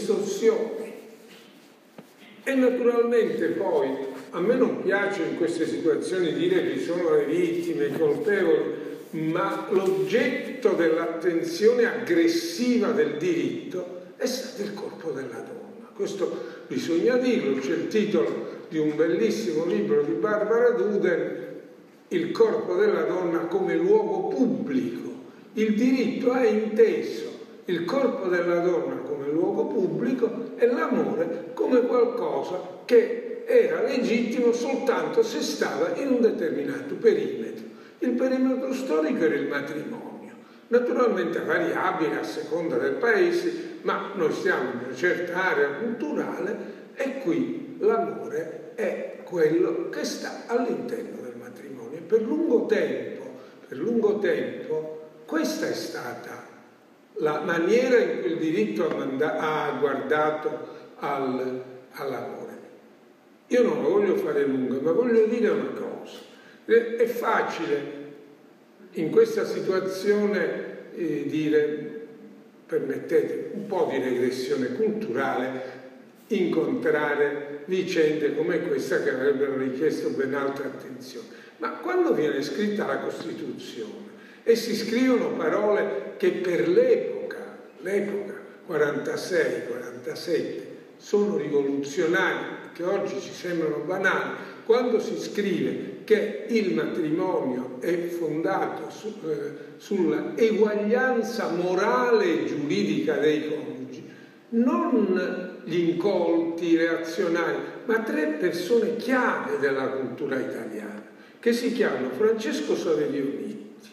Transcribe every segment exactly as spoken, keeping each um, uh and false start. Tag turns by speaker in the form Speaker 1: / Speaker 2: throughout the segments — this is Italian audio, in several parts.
Speaker 1: distorsioni. E naturalmente poi, a me non piace in queste situazioni dire che sono le vittime, i colpevoli, ma l'oggetto dell'attenzione aggressiva del diritto è stato il corpo della donna. Questo bisogna dirlo, c'è il titolo di un bellissimo libro di Barbara Duden, Il corpo della donna come luogo pubblico. Il diritto ha inteso il corpo della donna come luogo pubblico e l'amore come qualcosa che era legittimo soltanto se stava in un determinato perimetro. Il perimetro storico era il matrimonio, naturalmente variabile a seconda del paese, ma noi siamo in una certa area culturale e qui l'amore è quello che sta all'interno del matrimonio. E per lungo tempo, per lungo tempo, questa è stata la maniera in cui il diritto ha guardato al, all'amore. Io non lo voglio fare lungo, ma voglio dire una cosa. È facile in questa situazione eh, dire, permettete, un po' di regressione culturale, incontrare vicende come questa che avrebbero richiesto ben altra attenzione. Ma quando viene scritta la Costituzione e si scrivono parole che per l'epoca, l'epoca quarantasei quarantasette, sono rivoluzionarie, che oggi ci sembrano banali, quando si scrive che il matrimonio è fondato su, eh, sulla eguaglianza morale e giuridica dei coniugi, non gli incolti reazionari, ma tre persone chiave della cultura italiana, che si chiamano Francesco Saverio Nitti,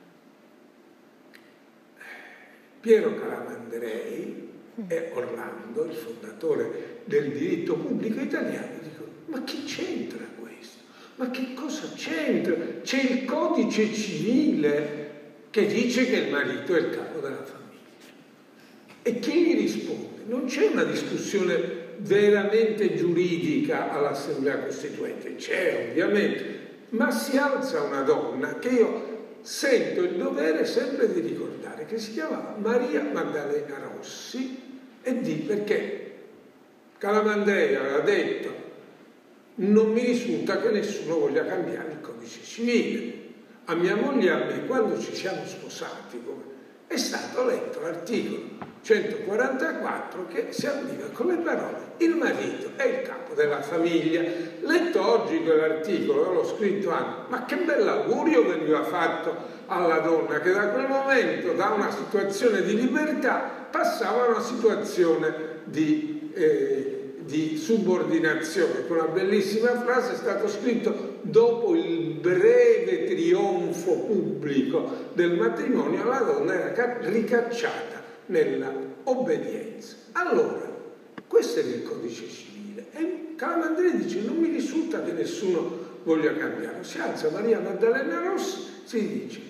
Speaker 1: Piero Calamandrei e Orlando, il fondatore del diritto pubblico italiano. Dico, ma che c'entra questo? Ma che cosa c'entra? C'è il codice civile che dice che il marito è il capo della famiglia. E chi gli risponde? Non c'è una discussione veramente giuridica all'Assemblea Costituente, c'è ovviamente, ma si alza una donna che io sento il dovere sempre di ricordare, che si chiamava Maria Maddalena Rossi, e di perché Calamandrei aveva detto non mi risulta che nessuno voglia cambiare il codice civile. A mia moglie e a me, quando ci siamo sposati, è stato letto l'articolo centoquarantaquattro che si apriva con le parole il marito è il capo della famiglia. Letto oggi quell'articolo, l'ho scritto anche, ma che bell'augurio veniva fatto alla donna che da quel momento, da una situazione di libertà, passava a una situazione di, eh, di subordinazione. Con una bellissima frase è stato scritto: dopo il breve trionfo pubblico del matrimonio, la donna era ricacciata nella obbedienza. Allora, questo è il codice civile. E Calamandrei dice: non mi risulta che nessuno voglia cambiarlo. Si alza Maria Maddalena Rossi, si dice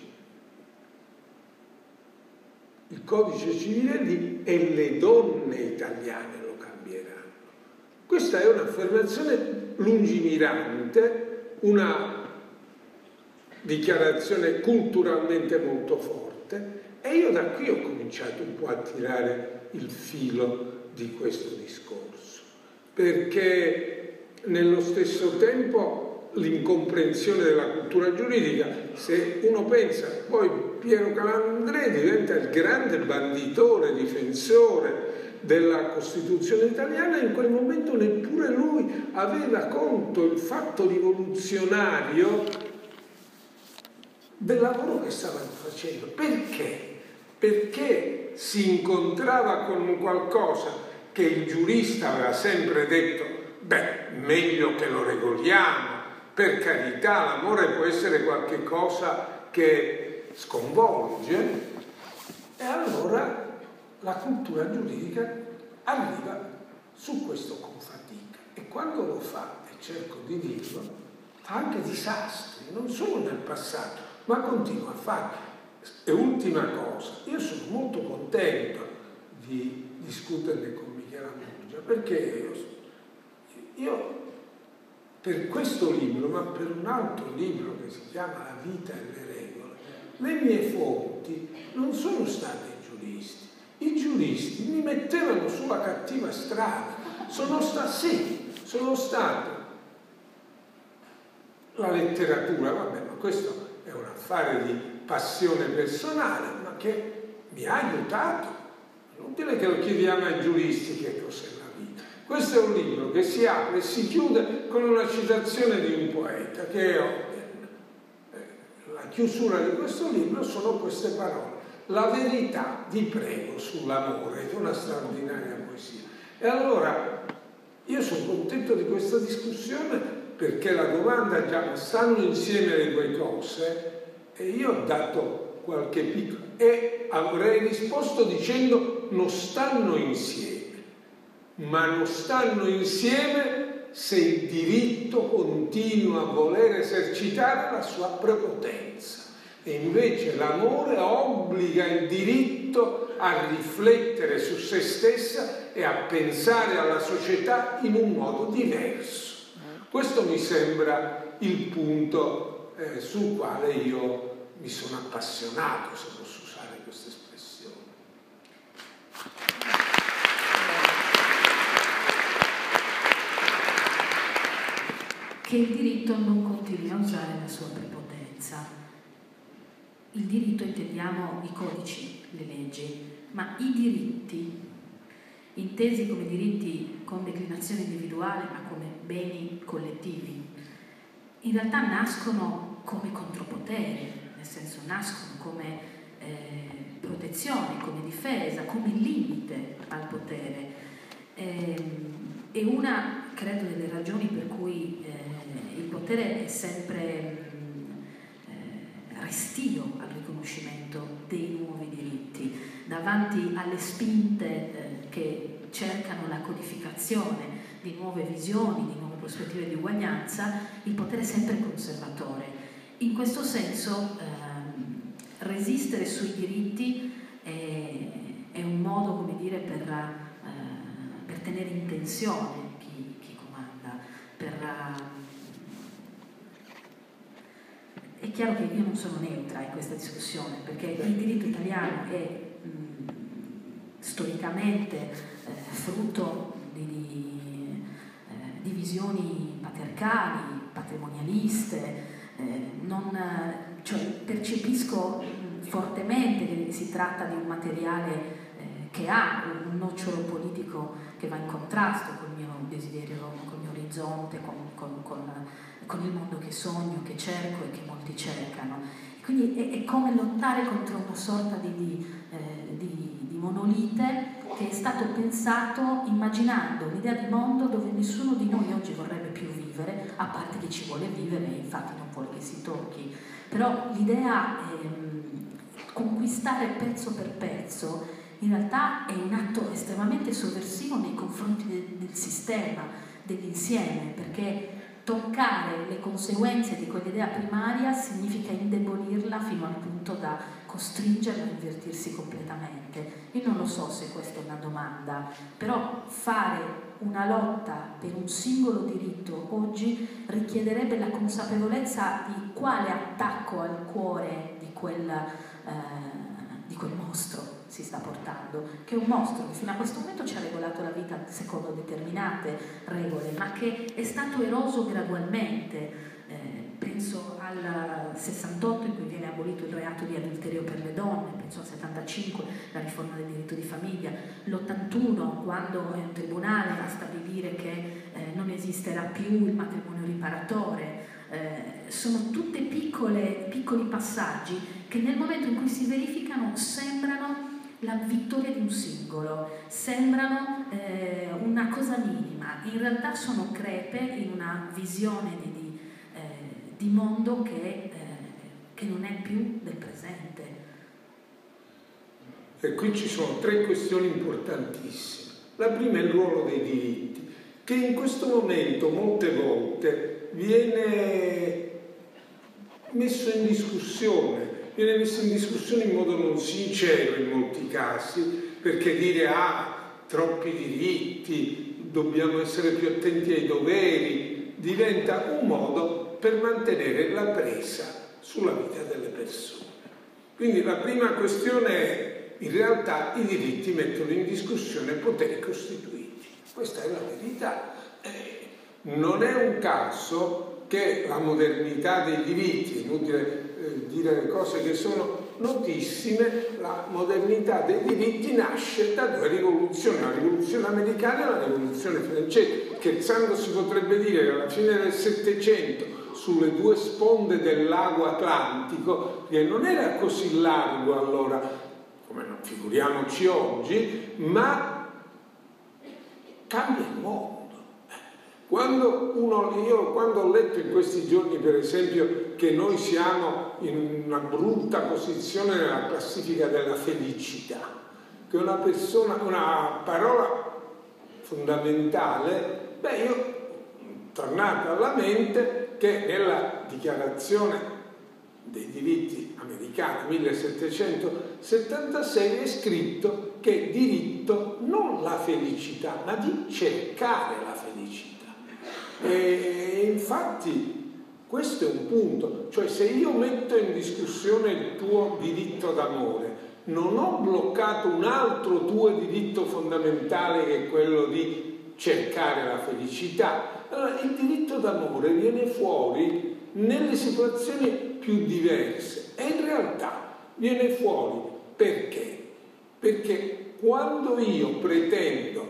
Speaker 1: il codice civile di e le donne italiane lo cambieranno. Questa è un'affermazione lungimirante, una dichiarazione culturalmente molto forte, e io da qui ho cominciato un po' a tirare il filo di questo discorso, perché nello stesso tempo l'incomprensione della cultura giuridica, se uno pensa, poi Piero Calamandrei diventa il grande banditore, difensore della Costituzione italiana, in quel momento neppure lui aveva conto il fatto rivoluzionario del lavoro che stavano facendo. Perché? Perché si incontrava con qualcosa che il giurista aveva sempre detto: beh, meglio che lo regoliamo, per carità, l'amore può essere qualche cosa che sconvolge, e allora la cultura giuridica arriva su questo con fatica, e quando lo fa, e cerco di dirlo, fa anche disastri, non solo nel passato, ma continua a farlo. E ultima cosa, io sono molto contento di discuterne con Michela Murgia, perché io, io per questo libro, ma per un altro libro che si chiama La vita e le regole, le mie fonti non sono state giuristi. i giuristi mi mettevano sulla cattiva strada. Sono stato, sì, sono stato. La letteratura, vabbè, ma questo è un affare di passione personale, ma che mi ha aiutato. È inutile che lo chiediamo ai giuristi che cos'è la vita. Questo è un libro che si apre e si chiude con una citazione di un poeta, che è Oden. La chiusura di questo libro sono queste parole: la verità, vi prego, sull'amore, che è una straordinaria poesia. E allora io sono contento di questa discussione, perché la domanda già stanno insieme le due cose, e io ho dato qualche piccolo e avrei risposto dicendo non stanno insieme, ma non stanno insieme se il diritto continua a voler esercitare la sua prepotenza. E invece l'amore obbliga il diritto a riflettere su se stessa e a pensare alla società in un modo diverso. Questo mi sembra il punto eh, sul quale io mi sono appassionato, se posso usare questa espressione.
Speaker 2: Che il diritto non continui a usare la sua prepotenza. Il diritto intendiamo i codici, le leggi, ma i diritti, intesi come diritti con declinazione individuale ma come beni collettivi, in realtà nascono come contropotere, nel senso nascono come eh, protezione, come difesa, come limite al potere. Eh, e una, credo, delle ragioni per cui eh, il potere è sempre eh, restio al riconoscimento dei nuovi diritti, davanti alle spinte eh, che cercano la codificazione di nuove visioni, di nuove prospettive di uguaglianza, il potere è sempre conservatore. In questo senso ehm, resistere sui diritti è, è un modo, come dire, per, eh, per tenere in tensione chi, chi comanda. Per, uh... È chiaro che io non sono neutra in questa discussione, perché il diritto italiano è mh, storicamente eh, frutto di, di, eh, di visioni patriarcali, patrimonialiste. Eh, non, cioè, percepisco mh, fortemente che si tratta di un materiale eh, che ha un nocciolo politico che va in contrasto con il mio desiderio, con il mio orizzonte, con, con, con, con il mondo che sogno, che cerco e che molti cercano. Quindi è, è come lottare contro una sorta di, di, eh, di, di monolite che è stato pensato immaginando un'idea di mondo dove nessuno di noi oggi vorrebbe più vivere, a parte chi ci vuole vivere e infatti non vuole che si tocchi. Però l'idea è conquistare pezzo per pezzo, in realtà è un atto estremamente sovversivo nei confronti del, del sistema, dell'insieme, perché toccare le conseguenze di quell'idea primaria significa indebolirla fino al punto da costringerla a invertirsi completamente. Io non lo so se questa è una domanda, però fare una lotta per un singolo diritto oggi richiederebbe la consapevolezza di quale attacco al cuore di quel, eh, di quel mostro si sta portando, che è un mostro che fino a questo momento ci ha regolato la vita secondo determinate regole, ma che è stato eroso gradualmente. Eh, penso al sessantotto in cui viene abolito il reato di adulterio per le donne, penso al settantacinque la riforma del diritto di famiglia, l'ottantuno quando è un tribunale a stabilire che eh, non esisterà più il matrimonio riparatore. Eh, sono tutte piccole, piccoli passaggi che nel momento in cui si verificano sembrano la vittoria di un singolo, sembrano eh, una cosa minima, in realtà sono crepe in una visione di, di, eh, di mondo che, eh, che non è più del presente.
Speaker 1: E qui ci sono tre questioni importantissime. La prima è il ruolo dei diritti, che in questo momento molte volte viene messo in discussione. Viene messo in discussione in modo non sincero in molti casi, perché dire ah, troppi diritti, dobbiamo essere più attenti ai doveri, diventa un modo per mantenere la presa sulla vita delle persone. Quindi la prima questione è in realtà i diritti mettono in discussione poteri costituiti. Questa è la verità. Eh, non è un caso che la modernità dei diritti, è inutile eh, dire le cose che sono notissime, la modernità dei diritti nasce da due rivoluzioni, la rivoluzione americana e la rivoluzione francese. Scherzando si potrebbe dire che alla fine del Settecento, sulle due sponde del lago Atlantico, che non era così largo allora, come non figuriamoci oggi, ma cambia il mondo. Quando uno, io quando ho letto in questi giorni, per esempio, che noi siamo in una brutta posizione nella classifica della felicità, che è una persona, una parola fondamentale, beh, io tornato alla mente che nella dichiarazione dei diritti americana millesettecentosettantasei è scritto che diritto non la felicità, ma di cercare la felicità. E infatti questo è un punto, cioè se io metto in discussione il tuo diritto d'amore, non ho bloccato un altro tuo diritto fondamentale che è quello di cercare la felicità. Allora il diritto d'amore viene fuori nelle situazioni più diverse e in realtà viene fuori perché? Perché quando io pretendo,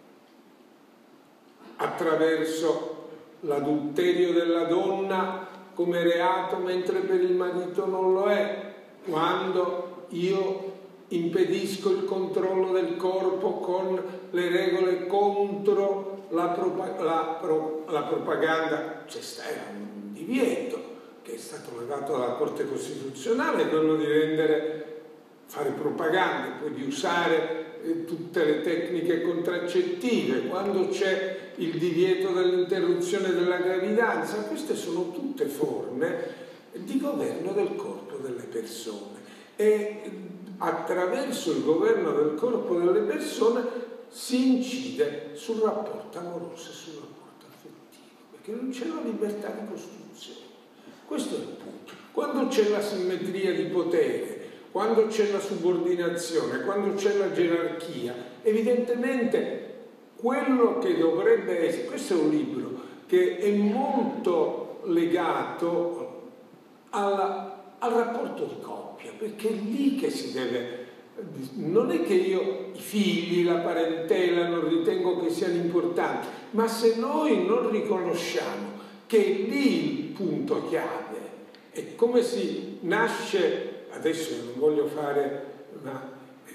Speaker 1: attraverso l'adulterio della donna come reato mentre per il marito non lo è, quando io impedisco il controllo del corpo con le regole contro la, propa- la, pro- la propaganda, c'è stato un divieto che è stato levato dalla Corte Costituzionale, quello di rendere, fare propaganda, poi di usare eh, tutte le tecniche contraccettive, quando c'è il divieto dell'interruzione della gravidanza. Queste sono tutte forme di governo del corpo delle persone e attraverso il governo del corpo delle persone si incide sul rapporto amoroso e sul rapporto affettivo, perché non c'è la libertà di costruzione. Questo è il punto. Quando c'è la simmetria di potere, quando c'è la subordinazione, quando c'è la gerarchia, evidentemente quello che dovrebbe essere, questo è un libro che è molto legato alla, al rapporto di coppia, perché è lì che si deve, non è che io i figli, la parentela non ritengo che siano importanti, ma se noi non riconosciamo che è lì il punto chiave, è come si nasce, adesso non voglio fare una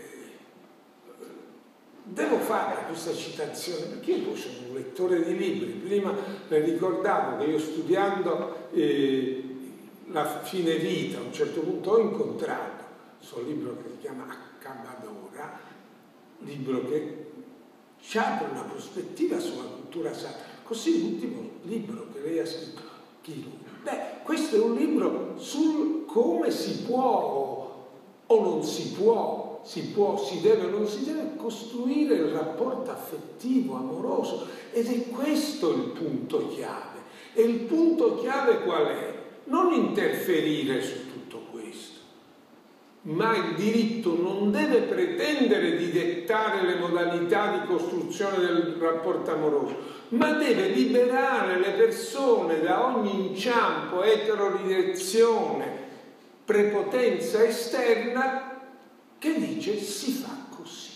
Speaker 1: devo fare questa citazione perché io sono un lettore di libri. Prima le ricordavo che io studiando eh, la fine vita a un certo punto ho incontrato questo libro che si chiama Accabadora, libro che ci apre una prospettiva sulla cultura sacra. Così l'ultimo libro che lei ha scritto, Chiru, beh, questo è un libro sul come si può o non si può si può, si deve o non si deve costruire il rapporto affettivo, amoroso, ed è questo il punto chiave. E il punto chiave qual è? Non interferire su tutto questo, ma il diritto non deve pretendere di dettare le modalità di costruzione del rapporto amoroso, ma deve liberare le persone da ogni inciampo, eterodirezione, prepotenza esterna che dice si fa così.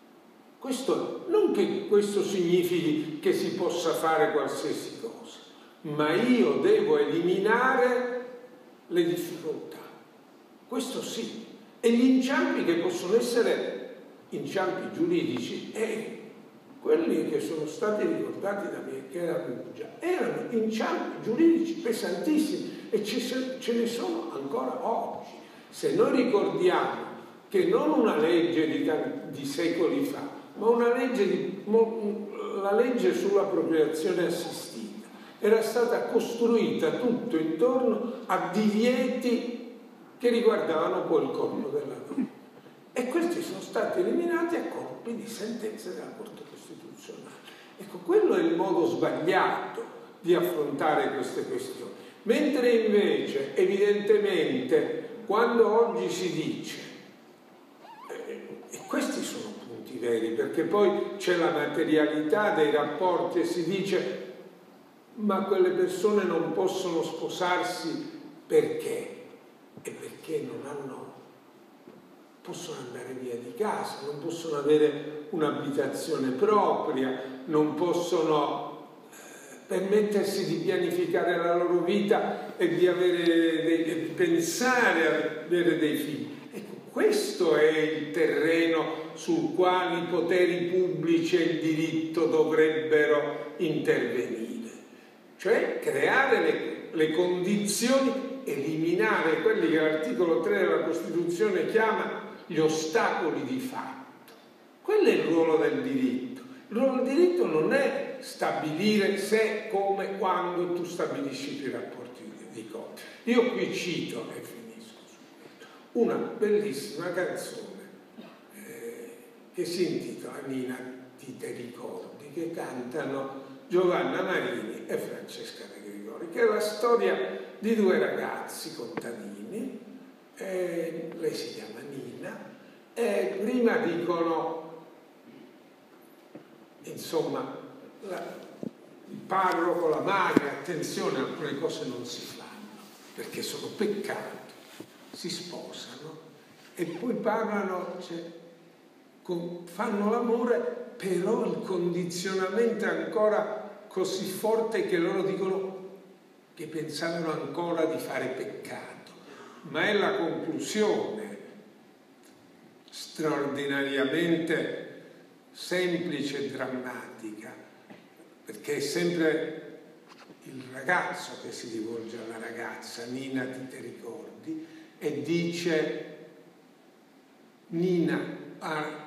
Speaker 1: Questo, non che questo significhi che si possa fare qualsiasi cosa, ma io devo eliminare le difficoltà. Questo sì. E gli inciampi che possono essere inciampi giuridici e quelli che sono stati ricordati da Michela Muggia erano inciampi giuridici pesantissimi e ce, ce ne sono ancora oggi. Se noi ricordiamo che non una legge di, di secoli fa, ma una legge, di, la legge sulla procreazione assistita era stata costruita tutto intorno a divieti che riguardavano poi il corpo della donna. E questi sono stati eliminati a colpi di sentenze della Corte Costituzionale. Ecco, quello è il modo sbagliato di affrontare queste questioni. Mentre invece, evidentemente, quando oggi si dice veri, perché poi c'è la materialità dei rapporti e si dice ma quelle persone non possono sposarsi perché? E perché non hanno, possono andare via di casa, non possono avere un'abitazione propria, non possono permettersi di pianificare la loro vita e di avere dei, e di pensare a avere dei figli. Ecco, questo è il terreno sul quale i poteri pubblici e il diritto dovrebbero intervenire, cioè creare le, le condizioni, eliminare quelli che l'articolo tre della Costituzione chiama gli ostacoli di fatto. Quello è il ruolo del diritto. Il ruolo del diritto non è stabilire se, come, quando tu stabilisci i tuoi rapporti di coppia. Io qui cito, e finisco su questo, una bellissima canzone eh, che si intitola Nina, ti te ricordi, che cantano Giovanna Marini e Francesca De Gregori, che è la storia di due ragazzi contadini, eh, lei si chiama Nina, e prima dicono, insomma, la, il parroco, la madre, attenzione, alcune cose non si fanno perché sono peccato, si sposano e poi parlano, cioè, con, fanno l'amore, però il condizionamento è ancora così forte che loro dicono che pensavano ancora di fare peccato, ma è la conclusione straordinariamente semplice e drammatica, perché è sempre il ragazzo che si rivolge alla ragazza, Nina, ti te ricordi, e dice Nina, ah,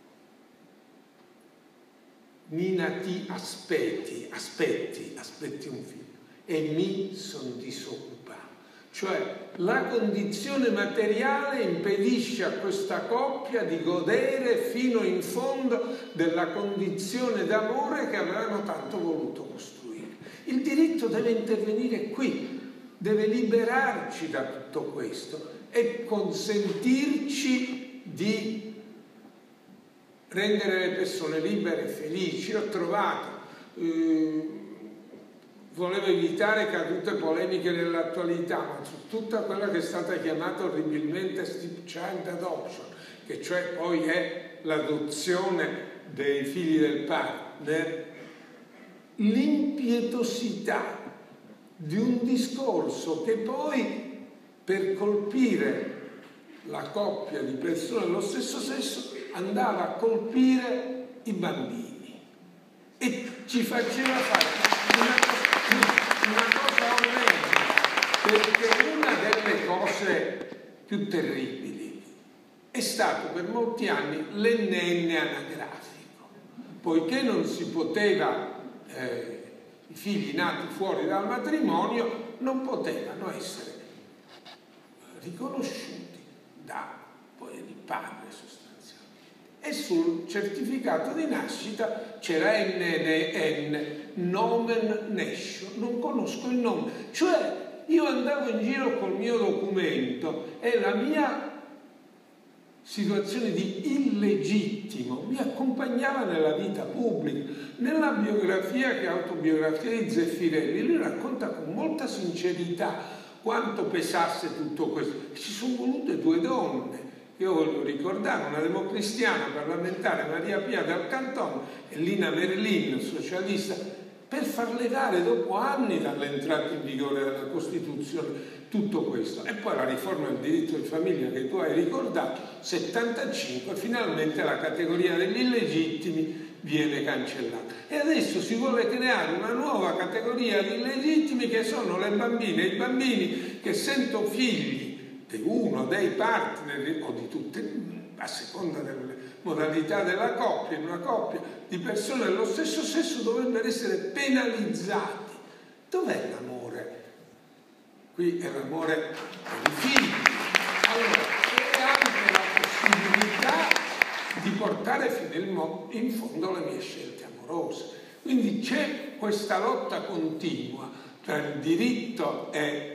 Speaker 1: Nina ti aspetti, aspetti, aspetti un figlio e mi sono disoccupato. Cioè la condizione materiale impedisce a questa coppia di godere fino in fondo della condizione d'amore che avevano tanto voluto costruire. Il diritto deve intervenire qui, deve liberarci da tutto questo e consentirci di rendere le persone libere e felici. Io ho trovato... Eh, volevo evitare cadute polemiche nell'attualità, ma su tutta quella che è stata chiamata orribilmente stepchild adoption, che cioè poi è l'adozione dei figli del partner, l'impietosità di un discorso che poi, per colpire la coppia di persone dello stesso sesso, andava a colpire i bambini e ci faceva fare una una cosa orrenda, perché una delle cose più terribili è stato per molti anni l'N N anagrafico, poiché non si poteva, eh, i figli nati fuori dal matrimonio non potevano essere riconosciuti da poi il padre sostanzialmente, e sul certificato di nascita c'era N N N, nomen nation, non conosco il nome, cioè io andavo in giro col mio documento e la mia situazione di illegittimo mi accompagnava nella vita pubblica. Nella biografia, che è autobiografia di Zeffirelli, lui racconta con molta sincerità quanto pesasse tutto questo. Ci sono volute due donne. Io voglio ricordare una democristiana parlamentare, Maria Pia del Cantone, e Lina Merlin, socialista, per far levare dopo anni dall'entrata in vigore della Costituzione tutto questo. E poi la riforma del diritto di famiglia che tu hai ricordato, settantacinque, finalmente la categoria degli illegittimi viene cancellata. E adesso si vuole creare una nuova categoria di illegittimi che sono le bambine e i bambini che, essendo figli di uno dei partner o di tutte, a seconda delle modalità della coppia, in una coppia di persone dello stesso sesso, dovrebbero essere penalizzati. Dov'è l'amore? Qui è l'amore per i figli. Allora, c'è anche la possibilità di portare fino in fondo le mie scelte amorose. Quindi c'è questa lotta continua tra il diritto e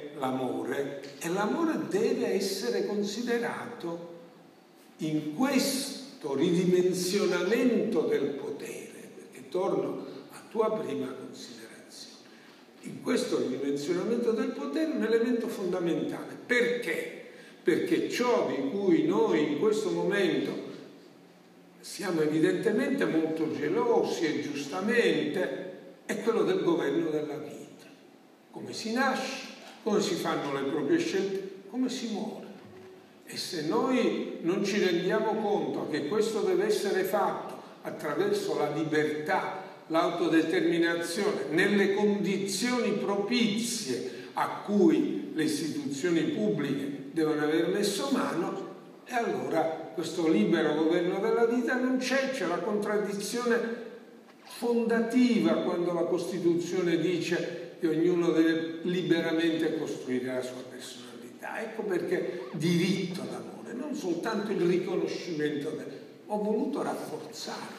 Speaker 1: l'amore, e l'amore deve essere considerato in questo questo ridimensionamento del potere, perché torno a tua prima considerazione, in questo ridimensionamento del potere è un elemento fondamentale. Perché? Perché ciò di cui noi in questo momento siamo evidentemente molto gelosi e giustamente è quello del governo della vita. Come si nasce, come si fanno le proprie scelte, come si muore. E se noi non ci rendiamo conto che questo deve essere fatto attraverso la libertà, l'autodeterminazione, nelle condizioni propizie a cui le istituzioni pubbliche devono aver messo mano, e allora questo libero governo della vita non c'è, c'è la contraddizione fondativa quando la Costituzione dice che ognuno deve liberamente costruire la sua personalità. Ecco perché diritto d'amore, non soltanto il riconoscimento del... Ho voluto rafforzarlo.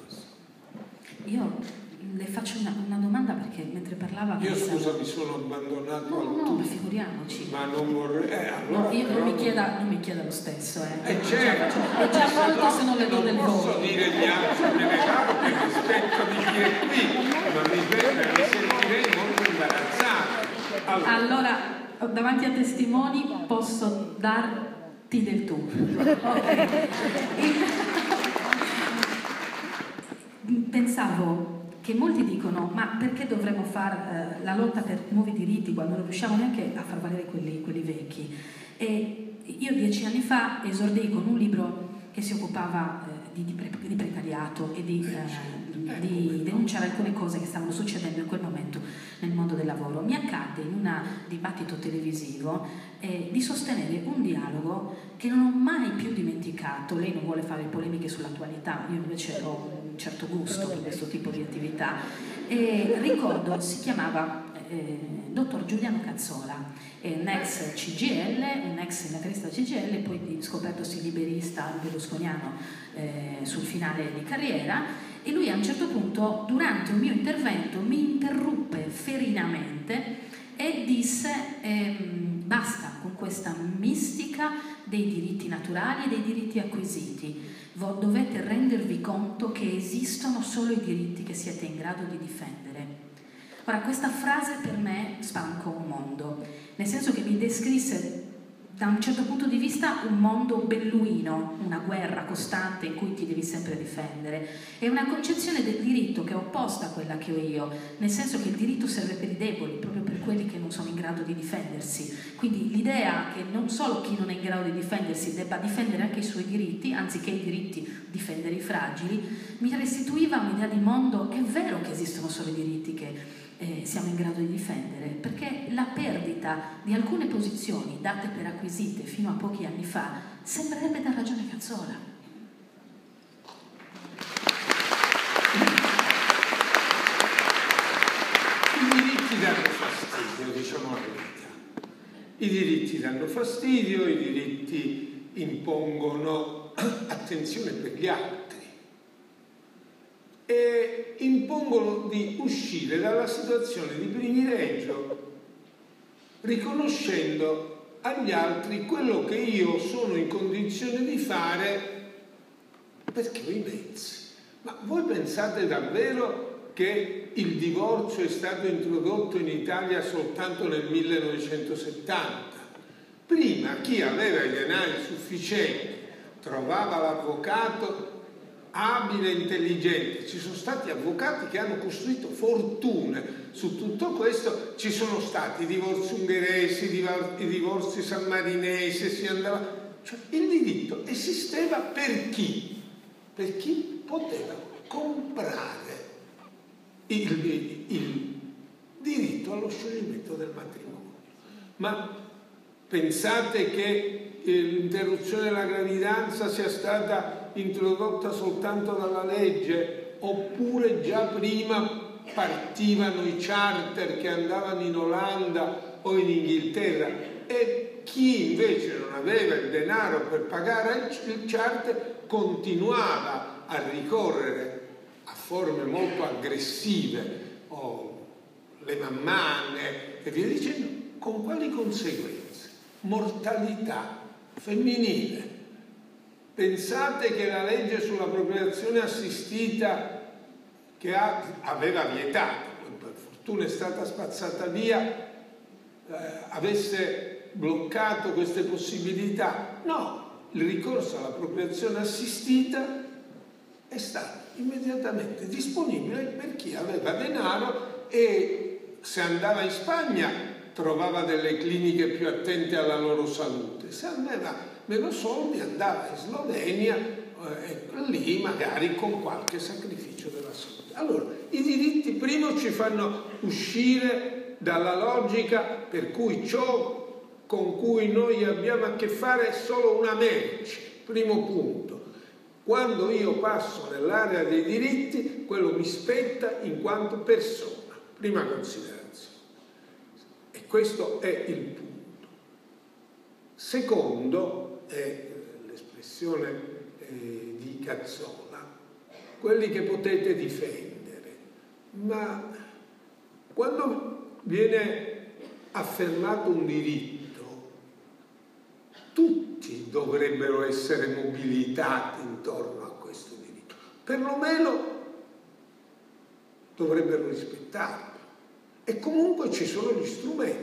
Speaker 2: Io le faccio una, una domanda perché mentre parlava...
Speaker 1: Io
Speaker 2: pensavo...
Speaker 1: scusa, mi sono abbandonato
Speaker 2: no,
Speaker 1: al
Speaker 2: no,
Speaker 1: tu.
Speaker 2: ma figuriamoci.
Speaker 1: Ma non vorrei... Eh, allora,
Speaker 2: no, io
Speaker 1: però...
Speaker 2: non, mi chieda, non mi chieda lo stesso, eh.
Speaker 1: Eh, certo.
Speaker 2: È già molto se non le do del voto.
Speaker 1: Non posso dire gli altri, me ne vado per rispetto di chi è qui, ma mi, mi sentirei molto imbarazzato. Allora,
Speaker 2: allora davanti a testimoni posso darti del tu. Okay. Pensavo che molti dicono ma perché dovremmo fare eh, la lotta per nuovi diritti quando non riusciamo neanche a far valere quelli, quelli vecchi. E io dieci anni fa esordii con un libro che si occupava eh, di, di, pre, di precariato e di, eh, di denunciare alcune cose che stavano succedendo in quel momento nel mondo del lavoro. Mi accadde in un dibattito televisivo eh, di sostenere un dialogo che non ho mai più dimenticato. Lei non vuole fare polemiche sull'attualità, io invece ho un certo gusto per questo tipo di attività. E ricordo, si chiamava eh, dottor Giuliano Cazzola, è un ex C G I L, un ex sindacalista C G I L, poi scopertosi liberista berlusconiano eh, sul finale di carriera, e lui a un certo punto durante un mio intervento mi interruppe ferinamente e disse ehm, basta con questa mistica dei diritti naturali e dei diritti acquisiti, dovete rendervi conto che esistono solo i diritti che siete in grado di difendere. Ora, questa frase per me spancò un mondo, nel senso che mi descrisse da un certo punto di vista un mondo belluino, una guerra costante in cui ti devi sempre difendere. È una concezione del diritto che è opposta a quella che ho io, nel senso che il diritto serve per i deboli, proprio per quelli che non sono in grado di difendersi. Quindi l'idea che non solo chi non è in grado di difendersi debba difendere anche i suoi diritti, anziché i diritti difendere i fragili, mi restituiva un'idea di mondo. È vero che esistono solo i diritti che Eh, siamo in grado di difendere, perché la perdita di alcune posizioni date per acquisite fino a pochi anni fa sembrerebbe dar ragione a Cazzola.
Speaker 1: I diritti danno fastidio, diciamo la verità. I diritti danno fastidio, i diritti impongono attenzione per gli altri e impongono di uscire dalla situazione di privilegio riconoscendo agli altri quello che io sono in condizione di fare perché ho i mezzi. Ma voi pensate davvero che il divorzio è stato introdotto in Italia soltanto nel millenovecentosettanta? Prima chi aveva i denari sufficienti trovava l'avvocato abile e intelligente. Ci sono stati avvocati che hanno costruito fortune su tutto questo. Ci sono stati i divorzi ungheresi, i divorzi sammarinesi, si andava... Cioè, il diritto esisteva per chi? Per chi poteva comprare il, il diritto allo scioglimento del matrimonio. Ma pensate che l'interruzione della gravidanza sia stata introdotta soltanto dalla legge, oppure già prima partivano i charter che andavano in Olanda o in Inghilterra, e chi invece non aveva il denaro per pagare il charter continuava a ricorrere a forme molto aggressive, o le mammane e via dicendo. Con quali conseguenze? Mortalità femminile. Pensate che la legge sulla procreazione assistita, che ha, aveva vietato, per fortuna è stata spazzata via, eh, avesse bloccato queste possibilità? No, il ricorso alla procreazione assistita è stato immediatamente disponibile per chi aveva denaro e se andava in Spagna trovava delle cliniche più attente alla loro salute, se aveva meno soldi andava in Slovenia eh, e lì magari con qualche sacrificio della salute. Allora, i diritti primo ci fanno uscire dalla logica per cui ciò con cui noi abbiamo a che fare è solo una merce, primo punto. Quando io passo nell'area dei diritti, quello mi spetta in quanto persona, prima considerazione. E questo è il punto. Secondo, è l'espressione eh, di Cazzola, quelli che potete difendere, ma quando viene affermato un diritto, tutti dovrebbero essere mobilitati intorno a questo diritto, perlomeno dovrebbero rispettarlo, e comunque ci sono gli strumenti.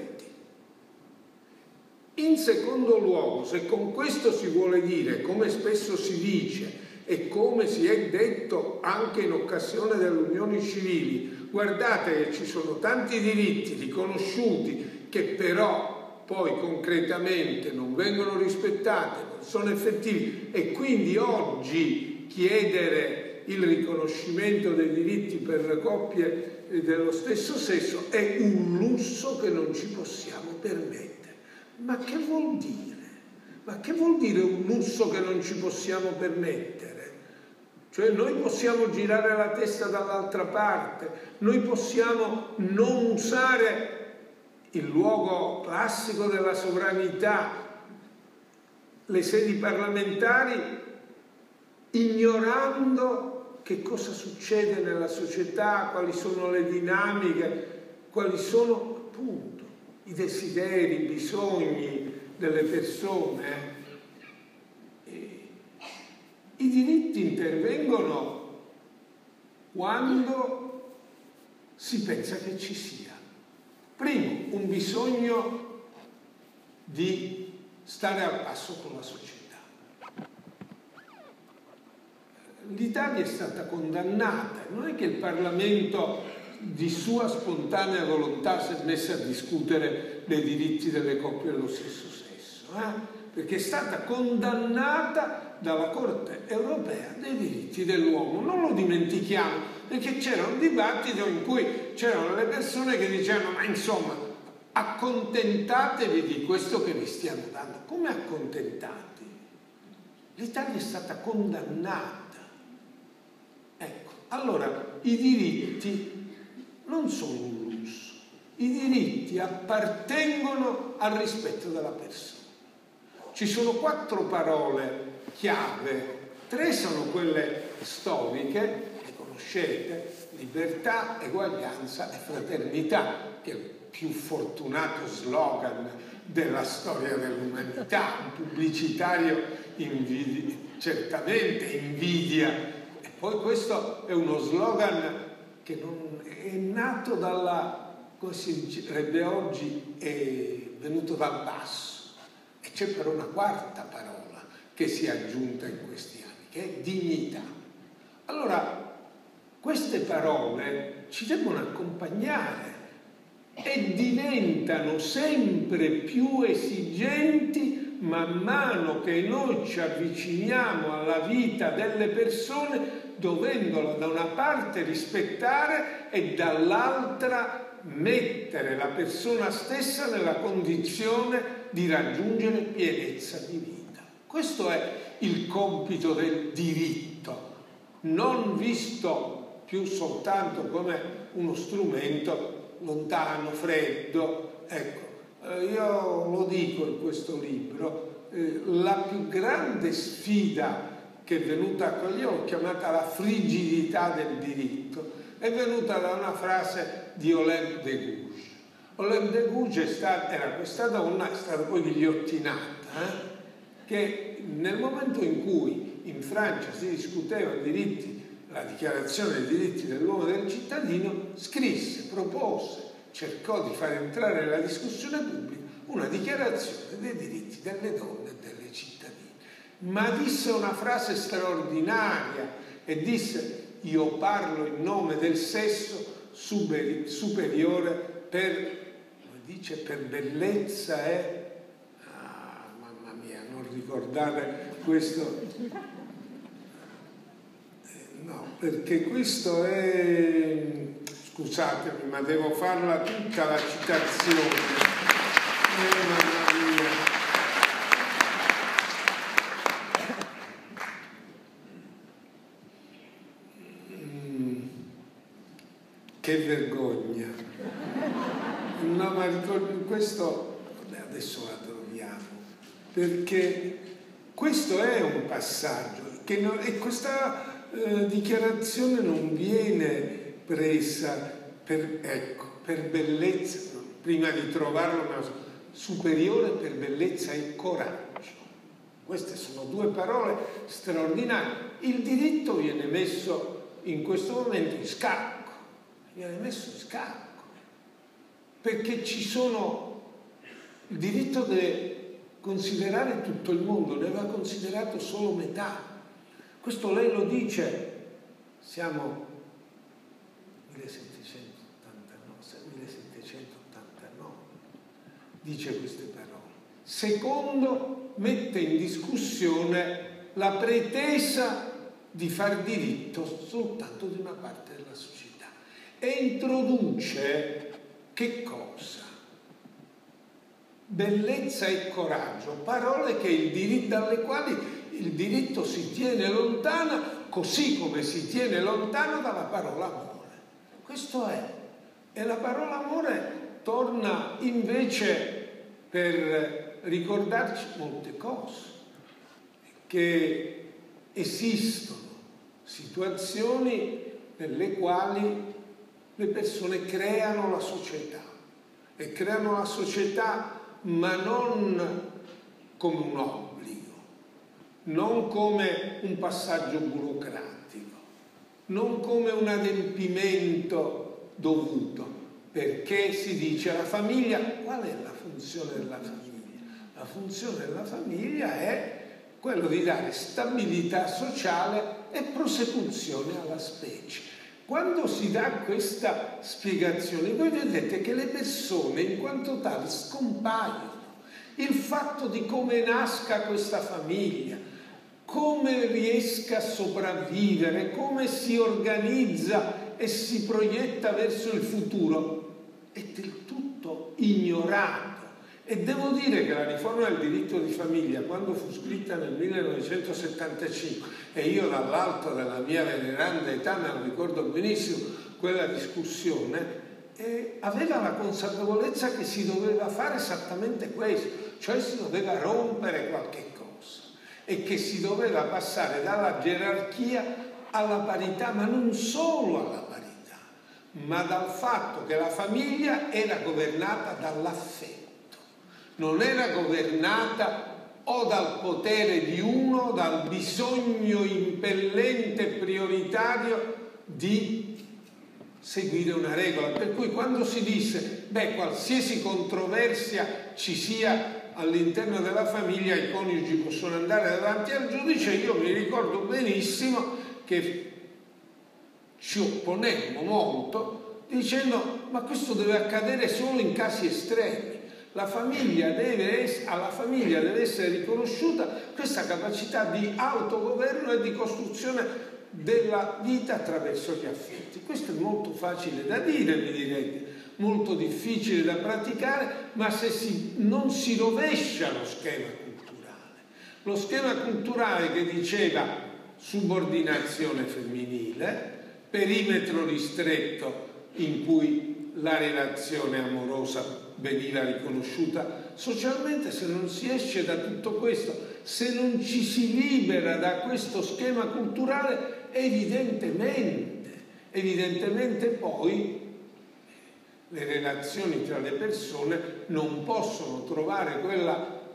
Speaker 1: In secondo luogo, se con questo si vuole dire, come spesso si dice e come si è detto anche in occasione delle unioni civili, guardate che ci sono tanti diritti riconosciuti che però poi concretamente non vengono rispettati, non sono effettivi, e quindi oggi chiedere il riconoscimento dei diritti per le coppie dello stesso sesso è un lusso che non ci possiamo permettere. Ma che vuol dire? Ma che vuol dire un lusso che non ci possiamo permettere? Cioè noi possiamo girare la testa dall'altra parte, noi possiamo non usare il luogo classico della sovranità, le sedi parlamentari, ignorando che cosa succede nella società, quali sono le dinamiche, quali sono appunto i desideri, i bisogni delle persone. E i diritti intervengono quando si pensa che ci sia, primo, un bisogno di stare al passo con la società. L'Italia è stata condannata, non è che il Parlamento di sua spontanea volontà si è messa a discutere dei diritti delle coppie dello stesso sesso, eh? Perché è stata condannata dalla Corte europea dei diritti dell'uomo. Non lo dimentichiamo, perché c'era un dibattito in cui c'erano le persone che dicevano: ma insomma, accontentatevi di questo che vi stiamo dando. Come accontentati? L'Italia è stata condannata. Ecco, allora i diritti non sono un lusso, i diritti appartengono al rispetto della persona. Ci sono quattro parole chiave, tre sono quelle storiche, le conoscete: libertà, eguaglianza e fraternità, che è il più fortunato slogan della storia dell'umanità. Un pubblicitario invidia, certamente invidia, e poi questo è uno slogan che non è nato dalla, come si direbbe oggi, è venuto dal basso. E c'è però una quarta parola che si è aggiunta in questi anni, che è dignità. Allora, queste parole ci devono accompagnare e diventano sempre più esigenti man mano che noi ci avviciniamo alla vita delle persone, dovendola da una parte rispettare e dall'altra mettere la persona stessa nella condizione di raggiungere pienezza di vita. Questo è il compito del diritto, non visto più soltanto come uno strumento lontano, freddo. Ecco, eh, io lo dico in questo libro, eh, la più grande sfida che è venuta, io l'ho chiamata la frigidità del diritto, è venuta da una frase di Olympe de Gouges. Olympe de Gouges è stata, era questa donna, è stata poi ghigliottinata, eh, che nel momento in cui in Francia si discuteva i diritti, la dichiarazione dei diritti dell'uomo e del cittadino, scrisse, propose, cercò di far entrare nella discussione pubblica una dichiarazione dei diritti delle donne e delle cittadine. Ma disse una frase straordinaria e disse: io parlo in nome del sesso superi- superiore per, come dice, per bellezza e... Ah, mamma mia, non ricordare questo... No, perché questo è... Scusatemi, ma devo farla tutta la citazione. Eh, mamma mia. Mm, che vergogna. No, ma ricordo questo... Vabbè, adesso la troviamo. Perché questo è un passaggio che non... e questa... Eh, dichiarazione non viene presa per, ecco, per bellezza, no? Prima di trovarlo una superiore per bellezza e coraggio. Queste sono due parole straordinarie. Il diritto viene messo in questo momento in scacco, viene messo in scacco, perché ci sono... Il diritto deve considerare tutto il mondo, ne aveva considerato solo metà. Questo lei lo dice, siamo millesettecentottantanove, dice queste parole. Secondo, mette in discussione la pretesa di far diritto soltanto di una parte della società e introduce che cosa? Bellezza e coraggio, parole che il diritto, dalle quali il diritto si tiene lontana, così come si tiene lontano dalla parola amore. Questo è. E la parola amore torna invece per ricordarci molte cose, che esistono situazioni nelle quali le persone creano la società e creano la società ma non come un obbligo, non come un passaggio burocratico, non come un adempimento dovuto, perché si dice la famiglia, qual è la funzione della famiglia? La funzione della famiglia è quello di dare stabilità sociale e prosecuzione alla specie. Quando si dà questa spiegazione, voi vedete che le persone in quanto tali scompaiono. Il fatto di come nasca questa famiglia, come riesca a sopravvivere, come si organizza e si proietta verso il futuro, è del tutto ignorato. E devo dire che la riforma del diritto di famiglia, quando fu scritta nel millenovecentosettantacinque, e io dall'alto della mia veneranda età me lo ricordo benissimo, quella discussione, eh, aveva la consapevolezza che si doveva fare esattamente questo, cioè si doveva rompere qualche cosa e che si doveva passare dalla gerarchia alla parità, ma non solo alla parità, ma dal fatto che la famiglia era governata dall'affetto. Non era governata o dal potere di uno, dal bisogno impellente e prioritario di seguire una regola. Per cui quando si disse, beh, qualsiasi controversia ci sia all'interno della famiglia, i coniugi possono andare davanti al giudice, io mi ricordo benissimo che ci opponemmo molto dicendo, ma questo deve accadere solo in casi estremi. La famiglia deve, alla famiglia deve essere riconosciuta questa capacità di autogoverno e di costruzione della vita attraverso gli affetti. Questo è molto facile da dire, mi direte, molto difficile da praticare, ma se si, non si rovescia lo schema culturale. Lo schema culturale che diceva subordinazione femminile, perimetro ristretto in cui la relazione amorosa veniva riconosciuta socialmente, se non si esce da tutto questo, se non ci si libera da questo schema culturale, evidentemente, evidentemente poi le relazioni tra le persone non possono trovare quella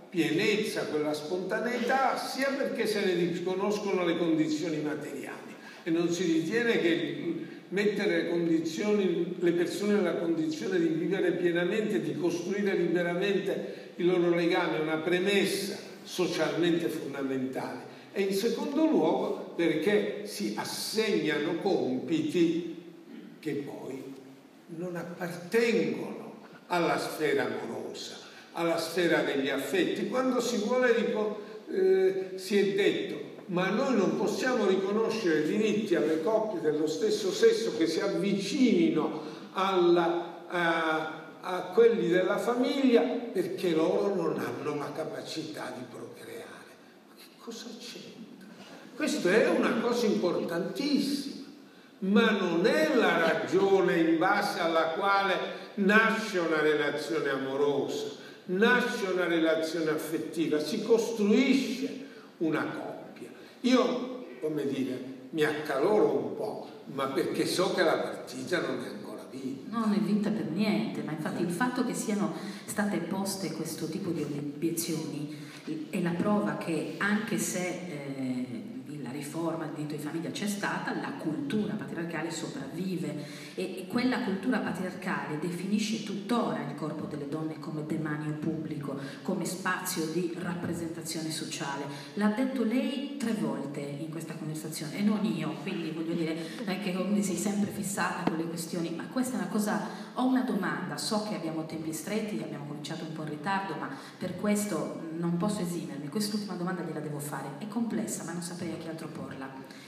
Speaker 1: pienezza, quella spontaneità, sia perché se ne riconoscono le condizioni materiali e non si ritiene che mettere condizioni, le persone nella condizione di vivere pienamente, di costruire liberamente i loro legami è una premessa socialmente fondamentale. E in secondo luogo perché si assegnano compiti che poi non appartengono alla sfera amorosa, alla sfera degli affetti. Quando si vuole, eh, si è detto, ma noi non possiamo riconoscere diritti alle coppie dello stesso sesso che si avvicinino alla, a, a quelli della famiglia perché loro non hanno la capacità di procreare. Ma che cosa c'entra? Questa è una cosa importantissima, ma non è la ragione in base alla quale nasce una relazione amorosa, nasce una relazione affettiva, si costruisce una coppia. Io, come dire, mi accaloro un po', ma perché so che la partita non è ancora vinta.
Speaker 2: Non è vinta per niente, ma infatti il fatto che siano state poste questo tipo di obiezioni è la prova che anche se eh, la riforma del diritto di famiglia c'è stata, la cultura patriarcale sopravvive e, e quella cultura patriarcale definisce tuttora il corpo delle donne come demanio pubblico, come spazio di rappresentazione sociale. L'ha detto lei tre volte in questa conversazione e non io, quindi voglio dire, non è che come sei sempre fissata con le questioni, ma questa è una cosa, ho una domanda, so che abbiamo tempi stretti, abbiamo cominciato un po' in ritardo, ma per questo non posso esimermi, quest'ultima domanda gliela devo fare, è complessa ma non saprei a chi altro porla.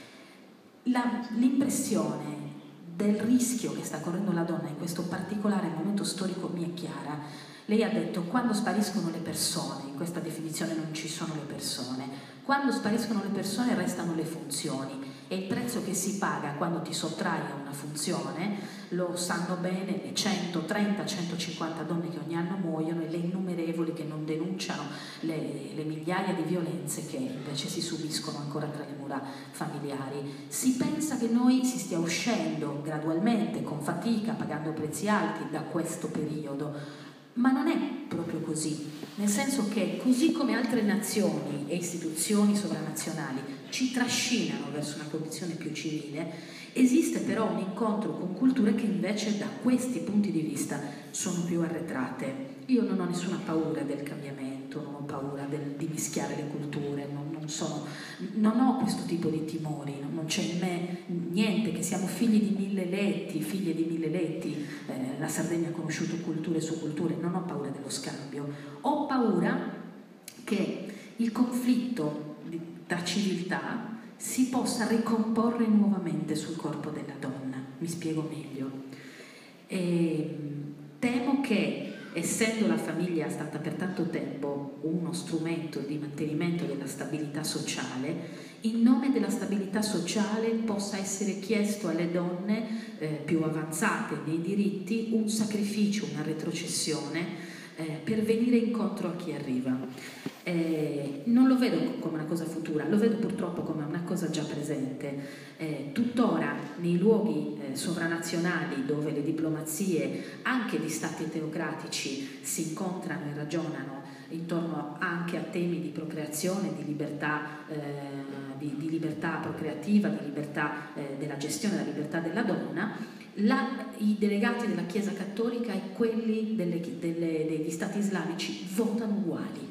Speaker 2: L'impressione del rischio che sta correndo la donna in questo particolare momento storico mi è chiara. Lei ha detto quando spariscono le persone, in questa definizione non ci sono le persone, quando spariscono le persone restano le funzioni e il prezzo che si paga quando ti sottrai a una funzione lo sanno bene le centotrenta centocinquanta donne che ogni anno muoiono e le innumerevoli che non denunciano le, le migliaia di violenze che invece si subiscono ancora tra le mura familiari. Si pensa che noi si stia uscendo gradualmente, con fatica, pagando prezzi alti da questo periodo. Ma non è proprio così, nel senso che così come altre nazioni e istituzioni sovranazionali ci trascinano verso una condizione più civile, esiste però un incontro con culture che invece da questi punti di vista sono più arretrate. Io non ho nessuna paura del cambiamento, non ho paura del, di mischiare le culture, non, non, sono, non ho questo tipo di timori, non, non c'è in me niente, che siamo figli di mille letti, figlie di mille letti, eh, la Sardegna ha conosciuto culture su culture, non ho paura dello scambio, ho paura che il conflitto di, tra civiltà si possa ricomporre nuovamente sul corpo della donna. Mi spiego meglio. E temo che, essendo la famiglia stata per tanto tempo uno strumento di mantenimento della stabilità sociale, in nome della stabilità sociale possa essere chiesto alle donne eh, più avanzate nei diritti un sacrificio, una retrocessione eh, per venire incontro a chi arriva. Eh, non lo vedo come una cosa futura, lo vedo purtroppo come una cosa già presente. Eh, tuttora nei luoghi eh, sovranazionali dove le diplomazie anche di stati teocratici si incontrano e ragionano intorno anche a temi di procreazione, di libertà, eh, di, di libertà procreativa, di libertà eh, della gestione della libertà della donna, la, i delegati della Chiesa Cattolica e quelli delle, delle, degli stati islamici votano uguali.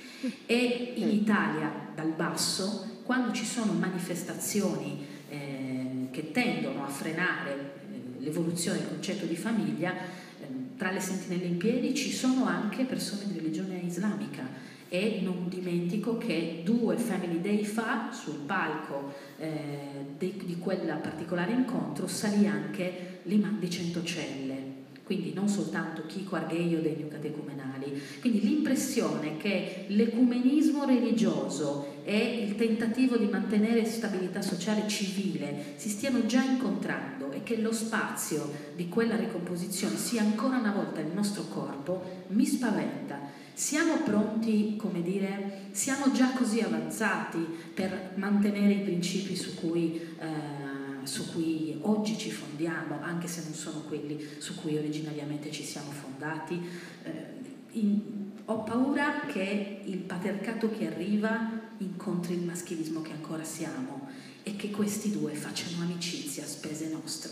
Speaker 2: E in Italia, dal basso, quando ci sono manifestazioni eh, che tendono a frenare eh, l'evoluzione del concetto di famiglia, eh, tra le sentinelle in piedi ci sono anche persone di religione islamica e non dimentico che due Family Day fa sul palco eh, di, di quel particolare incontro salì anche l'imam di Centocelle, quindi non soltanto Chico Argheio dei neocatecumenali. Quindi l'impressione che l'ecumenismo religioso e il tentativo di mantenere stabilità sociale civile si stiano già incontrando e che lo spazio di quella ricomposizione sia ancora una volta il nostro corpo, mi spaventa. Siamo pronti, come dire, siamo già così avanzati per mantenere i principi su cui... Eh, su cui oggi ci fondiamo, anche se non sono quelli su cui originariamente ci siamo fondati. Eh, in, ho paura che il patriarcato che arriva incontri il maschilismo che ancora siamo e che questi due facciano amicizia a spese nostre.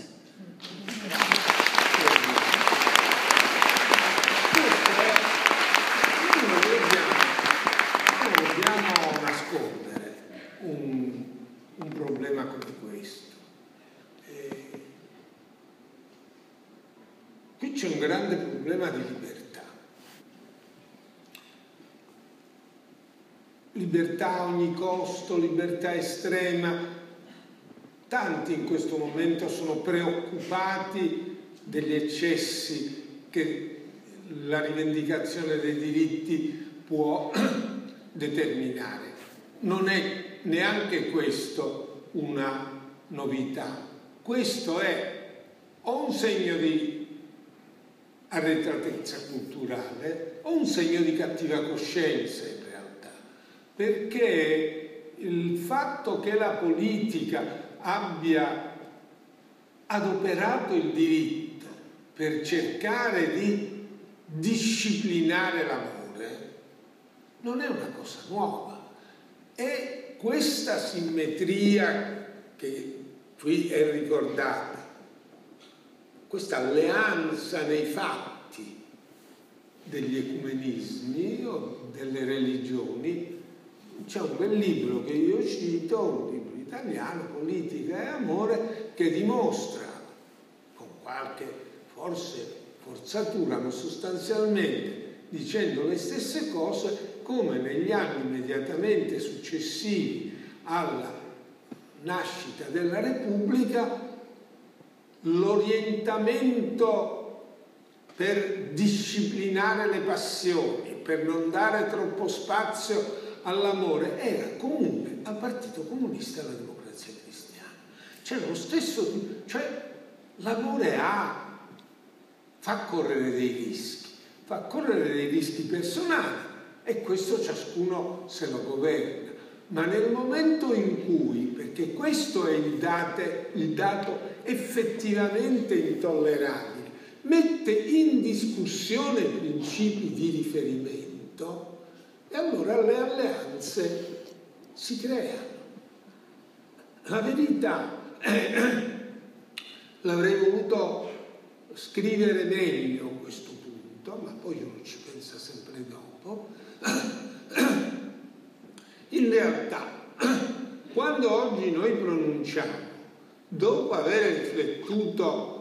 Speaker 1: Non dobbiamo nascondere un, un problema come questo. Eh, qui c'è un grande problema di libertà. Libertà a ogni costo, libertà estrema. Tanti in questo momento sono preoccupati degli eccessi che la rivendicazione dei diritti può determinare. Non è neanche questo una novità. Questo è o un segno di arretratezza culturale o un segno di cattiva coscienza in realtà, perché il fatto che la politica abbia adoperato il diritto per cercare di disciplinare l'amore non è una cosa nuova. E questa simmetria che qui è ricordata, questa alleanza nei fatti degli ecumenismi o delle religioni, c'è un bel libro che io cito, un libro italiano, Politica e Amore, che dimostra, con qualche forse forzatura, ma sostanzialmente dicendo le stesse cose, come negli anni immediatamente successivi alla nascita della Repubblica l'orientamento per disciplinare le passioni, per non dare troppo spazio all'amore, era comune al Partito Comunista e alla Democrazia Cristiana. C'era lo stesso, cioè l'amore ha, fa correre dei rischi, fa correre dei rischi personali e questo ciascuno se lo governa. Ma nel momento in cui, perché questo è il, date, il dato effettivamente intollerabile, mette in discussione i principi di riferimento, e allora le alleanze si creano. La verità, eh, l'avrei voluto scrivere meglio a questo punto, ma poi uno ci pensa sempre dopo. In realtà, quando oggi noi pronunciamo, dopo aver riflettuto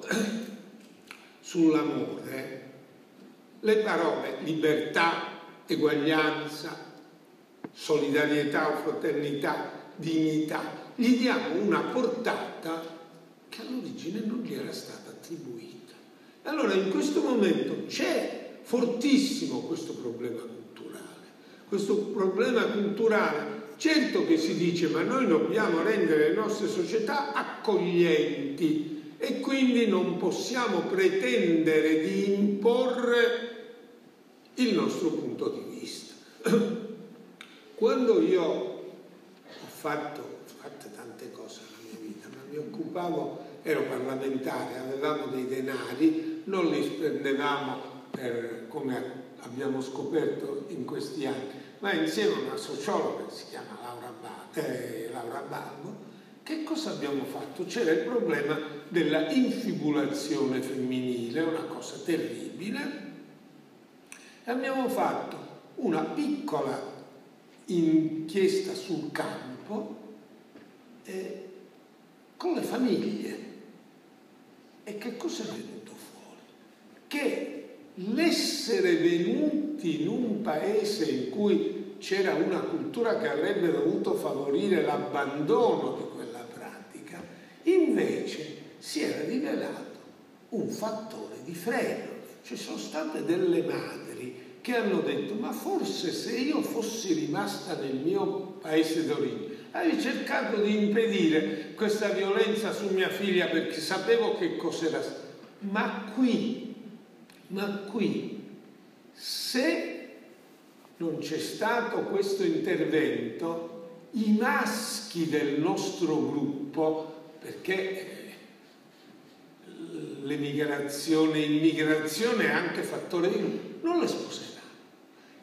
Speaker 1: sull'amore, le parole libertà, eguaglianza, solidarietà o fraternità, dignità, gli diamo una portata che all'origine non gli era stata attribuita. Allora in questo momento c'è fortissimo questo problema culturale. Questo problema culturale, certo che si dice, ma noi dobbiamo rendere le nostre società accoglienti e quindi non possiamo pretendere di imporre il nostro punto di vista. Quando io ho fatto, ho fatto tante cose nella mia vita, ma mi occupavo, ero parlamentare, avevamo dei denari, non li spendevamo per, come abbiamo scoperto in questi anni, ma insieme a una sociologa che si chiama Laura, ba- eh, Laura Balbo, che cosa abbiamo fatto? C'era il problema della infibulazione femminile, una cosa terribile, e abbiamo fatto una piccola inchiesta sul campo eh, con le famiglie. E che cosa è venuto fuori? Che l'essere venuti in un paese in cui c'era una cultura che avrebbe dovuto favorire l'abbandono di quella pratica, invece si era rivelato un fattore di freno. Ci sono state delle madri che hanno detto, ma forse se io fossi rimasta nel mio paese d'origine, avevo cercato di impedire questa violenza su mia figlia perché sapevo che cos'era. Ma qui, ma qui, se non c'è stato questo intervento, i maschi del nostro gruppo, perché l'emigrazione, immigrazione è anche fattore di gruppo, non le sposeranno.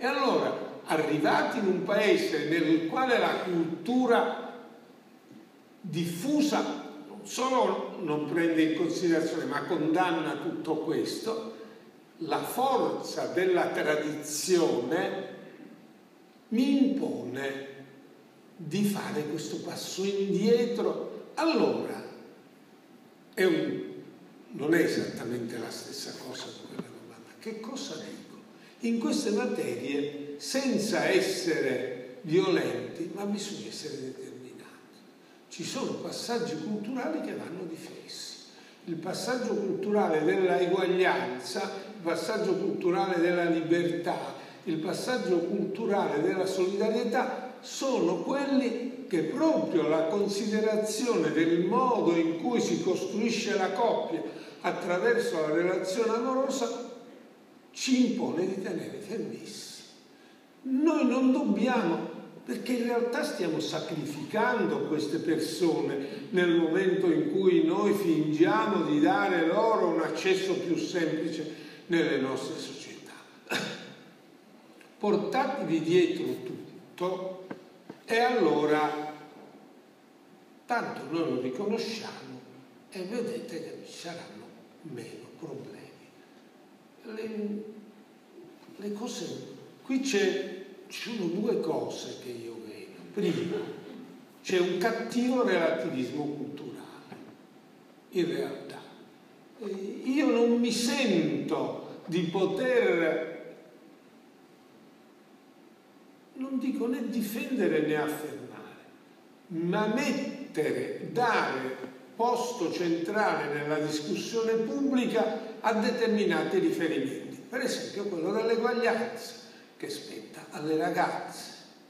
Speaker 1: E allora, arrivati in un paese nel quale la cultura diffusa non solo non prende in considerazione, ma condanna tutto questo, la forza della tradizione mi impone di fare questo passo indietro. Allora, è un, non è esattamente la stessa cosa di quella domanda. Che cosa dico? In queste materie, senza essere violenti, ma bisogna essere determinati. Ci sono passaggi culturali che vanno difesi. Il passaggio culturale della eguaglianza, il passaggio culturale della libertà, il passaggio culturale della solidarietà sono quelli che proprio la considerazione del modo in cui si costruisce la coppia attraverso la relazione amorosa ci impone di tenere fermissimi. Noi non dobbiamo, perché in realtà stiamo sacrificando queste persone nel momento in cui noi fingiamo di dare loro un accesso più semplice nelle nostre società. Portatevi dietro tutto e allora tanto noi lo riconosciamo e vedete che ci saranno meno problemi. Le, le cose, qui c'è Ci sono due cose che io vedo. Prima, c'è un cattivo relativismo culturale, in realtà. Io non mi sento di poter, non dico né difendere né affermare, ma mettere, dare posto centrale nella discussione pubblica a determinati riferimenti. Per esempio quello dell'eguaglianza, che spetta alle ragazze.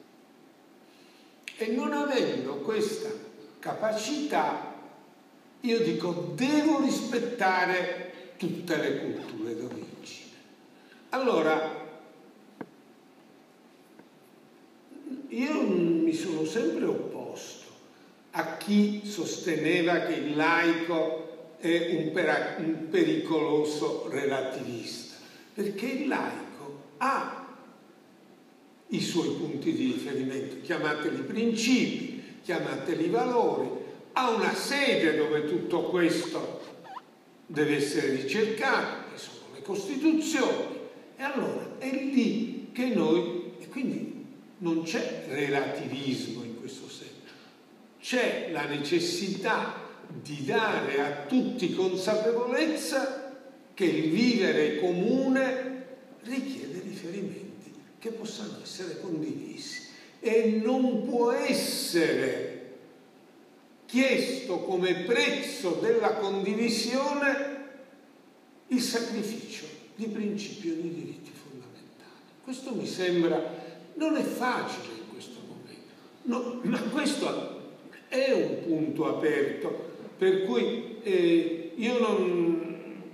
Speaker 1: E non avendo questa capacità, io dico, devo rispettare tutte le culture d'origine. Allora, io mi sono sempre opposto a chi sosteneva che il laico è un, per- un pericoloso relativista, perché il laico ha i suoi punti di riferimento, chiamateli principi, chiamateli valori, ha una sede dove tutto questo deve essere ricercato, che sono le Costituzioni, e allora è lì che noi, e quindi non c'è relativismo in questo senso, c'è la necessità di dare a tutti consapevolezza che il vivere comune richiede riferimenti che possano essere condivisi e non può essere chiesto come prezzo della condivisione il sacrificio di principi o di diritti fondamentali. Questo mi sembra, non è facile in questo momento, no, ma questo è un punto aperto, per cui eh, io non...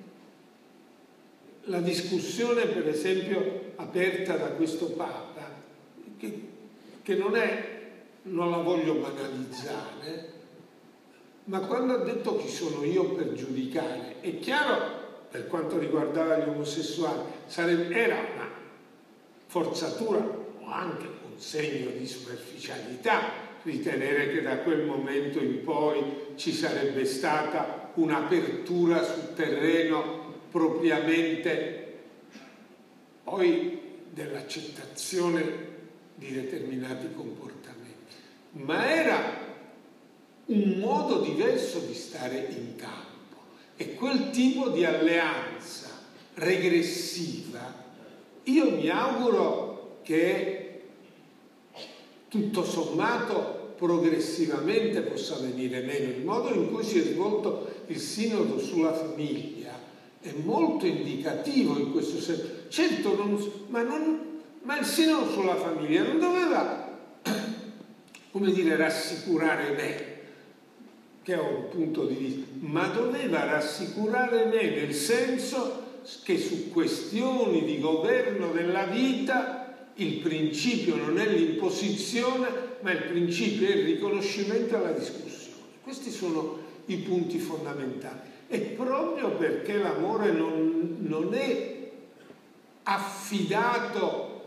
Speaker 1: La discussione, per esempio, aperta da questo Papa, che, che non è, non la voglio banalizzare, ma quando ha detto chi sono io per giudicare, è chiaro, per quanto riguardava gli omosessuali, sarebbe, era una forzatura o anche un segno di superficialità ritenere che da quel momento in poi ci sarebbe stata un'apertura sul terreno propriamente poi dell'accettazione di determinati comportamenti, ma era un modo diverso di stare in campo, e quel tipo di alleanza regressiva io mi auguro che tutto sommato progressivamente possa venire meno. Il modo in cui si è svolto il sinodo sulla famiglia è molto indicativo in questo senso. Certo, non, ma, non, ma il sinodo sulla famiglia non doveva, come dire, rassicurare me, che ho un punto di vista, ma doveva rassicurare me nel senso che su questioni di governo della vita il principio non è l'imposizione, ma il principio è il riconoscimento e la discussione. Questi sono i punti fondamentali. E proprio perché l'amore non, non è affidato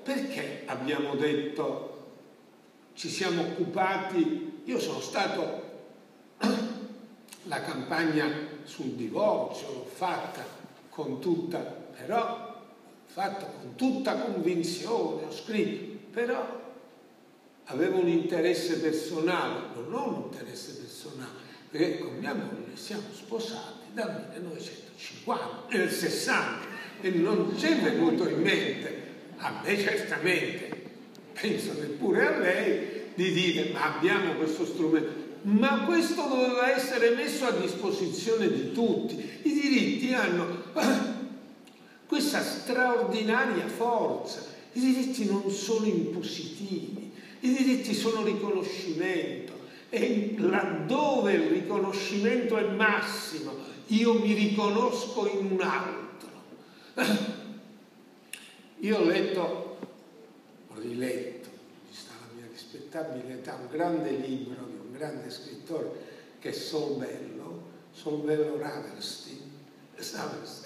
Speaker 1: perché abbiamo detto, ci siamo occupati, io sono stato, la campagna sul divorzio l'ho fatta con tutta, però fatto con tutta convinzione, ho scritto, però avevo un interesse personale, non ho un interesse personale, perché con mia moglie siamo sposati dal millenovecentocinquanta, nel sessanta, e non ci è venuto in mente, a me certamente, penso neppure a lei, di dire ma abbiamo questo strumento, ma questo doveva essere messo a disposizione di tutti. I diritti hanno questa straordinaria forza. I diritti non sono impositivi, i diritti sono riconoscimento, e laddove il riconoscimento è massimo, io mi riconosco in un altro. Io ho letto, ho riletto, vista la mia rispettabile età, un grande libro di un grande scrittore che è Solbello, Solbello Ravelstein, Ravelstein.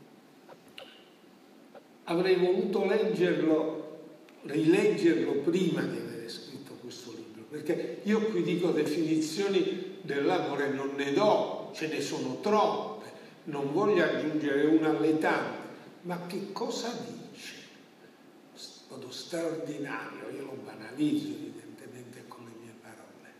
Speaker 1: Avrei voluto leggerlo, rileggerlo prima di aver scritto questo libro, perché io qui dico definizioni dell'amore, non ne do, ce ne sono troppe, non voglio aggiungere una alle tante, ma che cosa dice? In modo straordinario, io lo banalizzo evidentemente con le mie parole.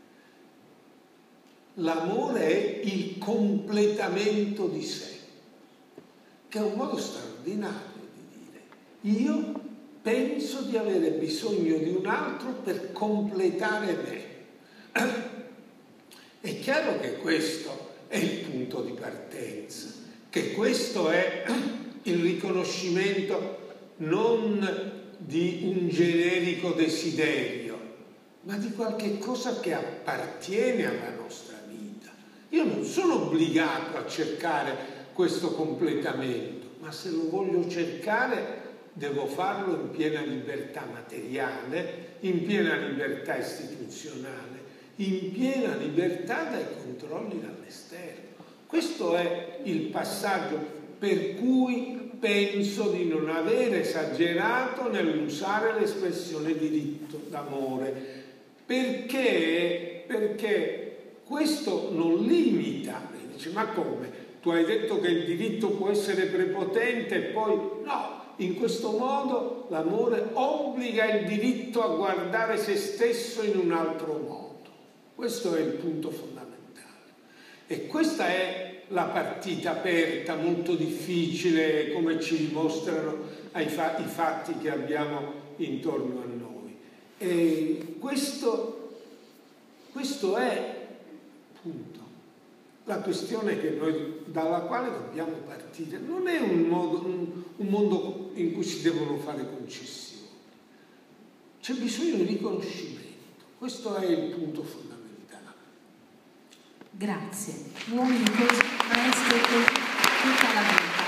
Speaker 1: L'amore è il completamento di sé, che è un modo straordinario. Io penso di avere bisogno di un altro per completare me. È chiaro che questo è il punto di partenza, che questo è il riconoscimento non di un generico desiderio, ma di qualche cosa che appartiene alla nostra vita. Io non sono obbligato a cercare questo completamento, ma se lo voglio cercare devo farlo in piena libertà materiale, in piena libertà istituzionale, in piena libertà dai controlli dall'esterno. Questo è il passaggio per cui penso di non aver esagerato nell'usare l'espressione diritto d'amore, perché, perché questo non limita. Dice, ma come? Tu hai detto che il diritto può essere prepotente e poi no. In questo modo l'amore obbliga il diritto a guardare se stesso in un altro modo. Questo è il punto fondamentale. E questa è la partita aperta, molto difficile, come ci dimostrano ai fa- i fatti che abbiamo intorno a noi. E questo, questo è, appunto, la questione che noi, dalla quale dobbiamo partire. Non è un, modo, un, un mondo in cui si devono fare concessioni. C'è bisogno di riconoscimento. Questo è il punto fondamentale.
Speaker 2: Grazie. Uomini così, maestri così, tutta la vita.